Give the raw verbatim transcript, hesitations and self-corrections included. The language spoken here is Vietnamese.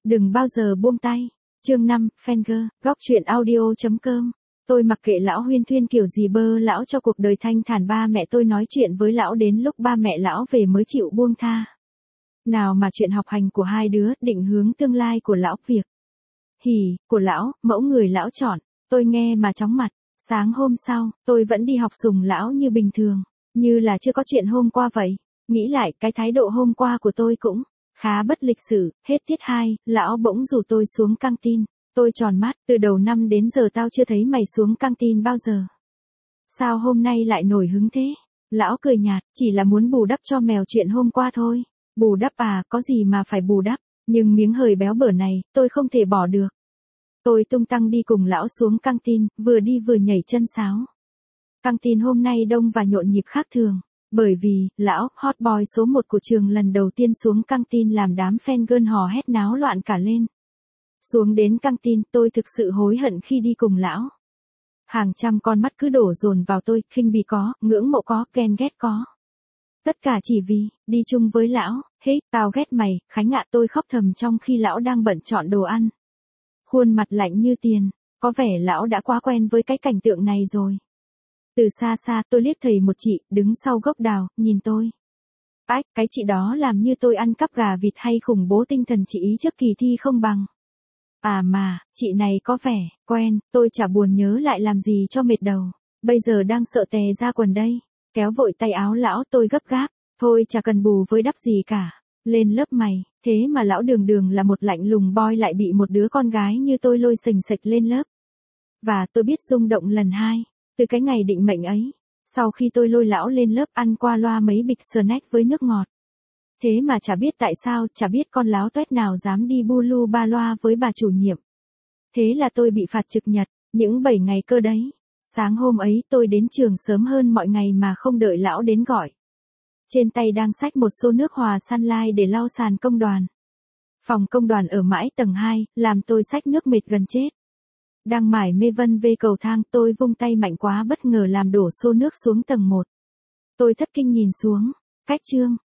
Đừng bao giờ buông tay. Chương năm, Fanger, góc truyện audio.com. Tôi mặc kệ lão huyên thuyên kiểu gì bơ lão cho cuộc đời thanh thản, ba mẹ tôi nói chuyện với lão đến lúc ba mẹ lão về mới chịu buông tha. Nào mà chuyện học hành của hai đứa, định hướng tương lai của lão, việc hỉ của lão, mẫu người lão chọn, tôi nghe mà chóng mặt. Sáng hôm sau, tôi vẫn đi học sùng lão như bình thường, như là chưa có chuyện hôm qua vậy. Nghĩ lại, cái thái độ hôm qua của tôi cũng khá bất lịch sự. Hết tiết hai, lão bỗng rủ tôi xuống căng tin. Tôi tròn mắt, từ đầu năm đến giờ tao chưa thấy mày xuống căng tin bao giờ. Sao hôm nay lại nổi hứng thế? Lão cười nhạt, chỉ là muốn bù đắp cho mèo chuyện hôm qua thôi. Bù đắp à, có gì mà phải bù đắp, nhưng miếng hời béo bở này, tôi không thể bỏ được. Tôi tung tăng đi cùng lão xuống căng tin, vừa đi vừa nhảy chân sáo. Căng tin hôm nay đông và nhộn nhịp khác thường, bởi vì, lão, hot boy số một của trường lần đầu tiên xuống căng tin làm đám fan girl hò hét náo loạn cả lên. Xuống đến căng tin, tôi thực sự hối hận khi đi cùng lão. Hàng trăm con mắt cứ đổ dồn vào tôi, khinh bỉ có, ngưỡng mộ có, ghen ghét có. Tất cả chỉ vì, đi chung với lão. Hế, tao ghét mày, Khánh ạ. Tôi khóc thầm trong khi lão đang bận chọn đồ ăn. Khuôn mặt lạnh như tiền, có vẻ lão đã quá quen với cái cảnh tượng này rồi. Từ xa xa tôi liếc thấy một chị, đứng sau gốc đào, nhìn tôi. Ách, cái chị đó làm như tôi ăn cắp gà vịt hay khủng bố tinh thần chị ý trước kỳ thi không bằng. À mà, chị này có vẻ quen, tôi chả buồn nhớ lại làm gì cho mệt đầu. Bây giờ đang sợ tè ra quần đây. Kéo vội tay áo lão, tôi gấp gáp. Thôi chả cần bù với đắp gì cả. Lên lớp mày, thế mà lão đường đường là một lạnh lùng boy lại bị một đứa con gái như tôi lôi sình sạch lên lớp. Và tôi biết rung động lần hai, từ cái ngày định mệnh ấy. Sau khi tôi lôi lão lên lớp ăn qua loa mấy bịch snack với nước ngọt. Thế mà chả biết tại sao, chả biết con láo tuét nào dám đi bu lu ba loa với bà chủ nhiệm. Thế là tôi bị phạt trực nhật, những bảy ngày cơ đấy. Sáng hôm ấy tôi đến trường sớm hơn mọi ngày mà không đợi lão đến gọi. Trên tay đang xách một xô nước hòa Sunlight để lau sàn công đoàn. Phòng công đoàn ở mãi tầng hai, làm tôi xách nước mệt gần chết. Đang mải mê vân vê cầu thang, tôi vung tay mạnh quá bất ngờ làm đổ xô nước xuống tầng một. Tôi thất kinh nhìn xuống, cách chương,